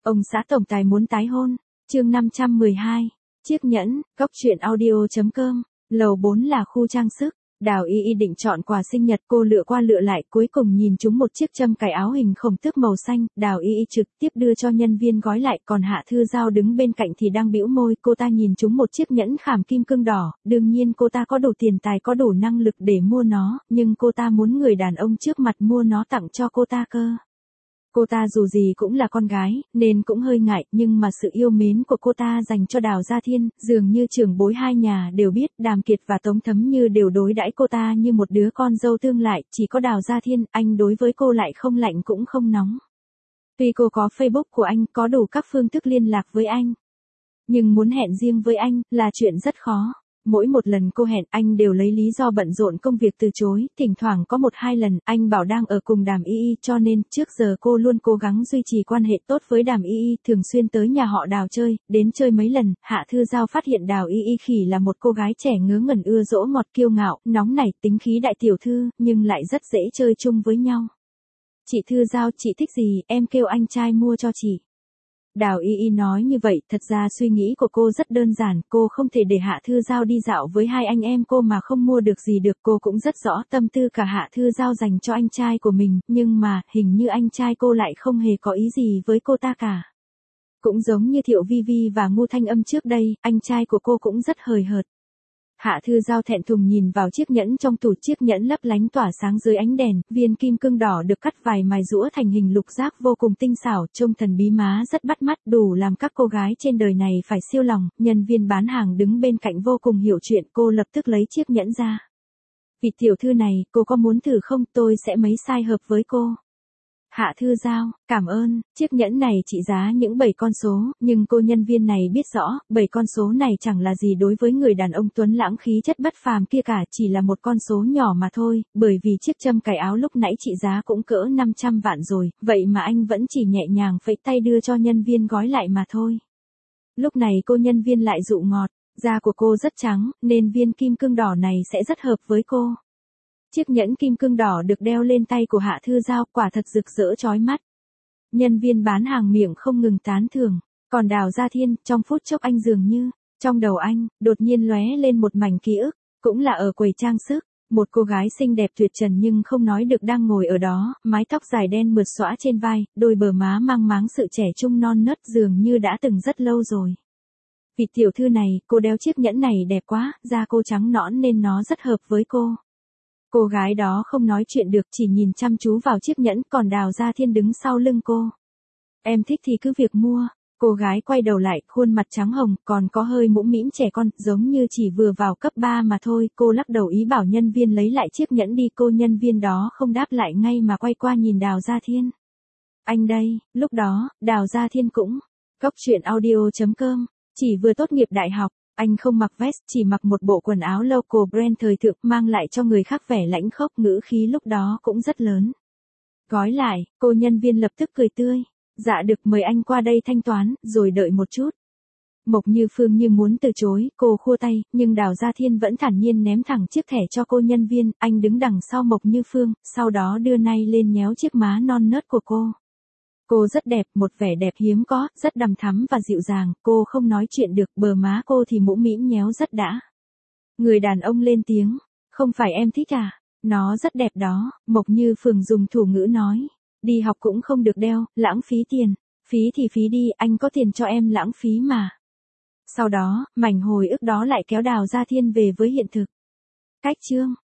Ông xã tổng tài muốn tái hôn. Chương 512. Chiếc nhẫn. Góc truyện audio.com. Lầu 4 là khu trang sức. Đào Y Y định chọn quà sinh nhật, cô lựa qua lựa lại, cuối cùng nhìn trúng một chiếc châm cài áo hình khổng tước màu xanh. Đào Y Y trực tiếp đưa cho nhân viên gói lại, còn Hạ Thư Giao đứng bên cạnh thì đang bĩu môi. Cô ta nhìn trúng một chiếc nhẫn khảm kim cương đỏ, đương nhiên cô ta có đủ tiền tài, có đủ năng lực để mua nó, nhưng cô ta muốn người đàn ông trước mặt mua nó tặng cho cô ta cơ. Cô ta dù gì cũng là con gái, nên cũng hơi ngại, nhưng mà sự yêu mến của cô ta dành cho Đào Gia Thiên, dường như trưởng bối hai nhà đều biết. Đàm Kiệt và Tống Thấm Như đều đối đãi cô ta như một đứa con dâu tương lại, chỉ có Đào Gia Thiên, anh đối với cô lại không lạnh cũng không nóng. Tuy cô có Facebook của anh, có đủ các phương thức liên lạc với anh, nhưng muốn hẹn riêng với anh là chuyện rất khó. Mỗi một lần cô hẹn, anh đều lấy lý do bận rộn công việc từ chối, thỉnh thoảng có 1-2 lần, anh bảo đang ở cùng Đàm Y Y, cho nên, trước giờ cô luôn cố gắng duy trì quan hệ tốt với Đàm Y Y, thường xuyên tới nhà họ Đào chơi, đến chơi mấy lần. Hạ Thư Giao phát hiện Đào Y Y Khỉ là một cô gái trẻ ngớ ngẩn, ưa dỗ ngọt, kiêu ngạo, nóng nảy, tính khí đại tiểu thư, nhưng lại rất dễ chơi chung với nhau. Chị Thư Giao, chị thích gì, em kêu anh trai mua cho chị. Đào Y Y nói như vậy, thật ra suy nghĩ của cô rất đơn giản, cô không thể để Hạ Thư Giao đi dạo với hai anh em cô mà không mua được gì được. Cô cũng rất rõ tâm tư cả Hạ Thư Giao dành cho anh trai của mình, nhưng mà, hình như anh trai cô lại không hề có ý gì với cô ta cả. Cũng giống như Thiệu Vi Vi và Ngô Thanh Âm trước đây, anh trai của cô cũng rất hời hợt. Hạ Thư Giao thẹn thùng nhìn vào chiếc nhẫn trong tủ, chiếc nhẫn lấp lánh tỏa sáng dưới ánh đèn, viên kim cương đỏ được cắt vài mài rũa thành hình lục giác vô cùng tinh xảo, trông thần bí má rất bắt mắt, đủ làm các cô gái trên đời này phải siêu lòng. Nhân viên bán hàng đứng bên cạnh vô cùng hiểu chuyện, cô lập tức lấy chiếc nhẫn ra. Vị tiểu thư này, cô có muốn thử không, tôi sẽ mấy size hợp với cô. Hạ Thư Giao, cảm ơn, chiếc nhẫn này trị giá những 7 con số, nhưng cô nhân viên này biết rõ, 7 con số này chẳng là gì đối với người đàn ông tuấn lãng khí chất bất phàm kia cả, chỉ là một con số nhỏ mà thôi, bởi vì chiếc châm cài áo lúc nãy trị giá cũng cỡ 500 vạn rồi, vậy mà anh vẫn chỉ nhẹ nhàng phẩy tay đưa cho nhân viên gói lại mà thôi. Lúc này cô nhân viên lại dụ ngọt, da của cô rất trắng, nên viên kim cương đỏ này sẽ rất hợp với cô. Chiếc nhẫn kim cương đỏ được đeo lên tay của Hạ Thư Giao, quả thật rực rỡ chói mắt. Nhân viên bán hàng miệng không ngừng tán thưởng, còn Đào Gia Thiên, trong phút chốc anh dường như, trong đầu anh, đột nhiên lóe lên một mảnh ký ức, cũng là ở quầy trang sức, một cô gái xinh đẹp tuyệt trần nhưng không nói được đang ngồi ở đó, mái tóc dài đen mượt xõa trên vai, đôi bờ má mang máng sự trẻ trung non nớt, dường như đã từng rất lâu rồi. Vị tiểu thư này, cô đeo chiếc nhẫn này đẹp quá, da cô trắng nõn nên nó rất hợp với cô. Cô gái đó không nói chuyện được, chỉ nhìn chăm chú vào chiếc nhẫn, còn Đào Gia Thiên đứng sau lưng cô. Em thích thì cứ việc mua. Cô gái quay đầu lại, khuôn mặt trắng hồng, còn có hơi mũm mĩm trẻ con, giống như chỉ vừa vào cấp 3 mà thôi. Cô lắc đầu ý bảo nhân viên lấy lại chiếc nhẫn đi, cô nhân viên đó không đáp lại ngay mà quay qua nhìn Đào Gia Thiên. Anh đây, lúc đó, Đào Gia Thiên cũng. Góc truyện audio.com, chỉ vừa tốt nghiệp đại học. Anh không mặc vest, chỉ mặc một bộ quần áo local brand thời thượng, mang lại cho người khác vẻ lãnh khốc, ngữ khí lúc đó cũng rất lớn. Gói lại, cô nhân viên lập tức cười tươi. Dạ được, mời anh qua đây thanh toán, rồi đợi một chút. Mộc Như Phương như muốn từ chối, cô khua tay, nhưng Đào Gia Thiên vẫn thản nhiên ném thẳng chiếc thẻ cho cô nhân viên, anh đứng đằng sau Mộc Như Phương, sau đó đưa nay lên nhéo chiếc má non nớt của cô. Cô rất đẹp, một vẻ đẹp hiếm có, rất đằm thắm và dịu dàng, cô không nói chuyện được, bờ má cô thì mũm mĩm nhéo rất đã. Người đàn ông lên tiếng, không phải em thích à, nó rất đẹp đó. Mộc Như Phương dùng thủ ngữ nói, đi học cũng không được đeo, lãng phí tiền, phí thì phí đi, anh có tiền cho em lãng phí mà. Sau đó, mảnh hồi ức đó lại kéo Đào Gia Thiên về với hiện thực. Cách chương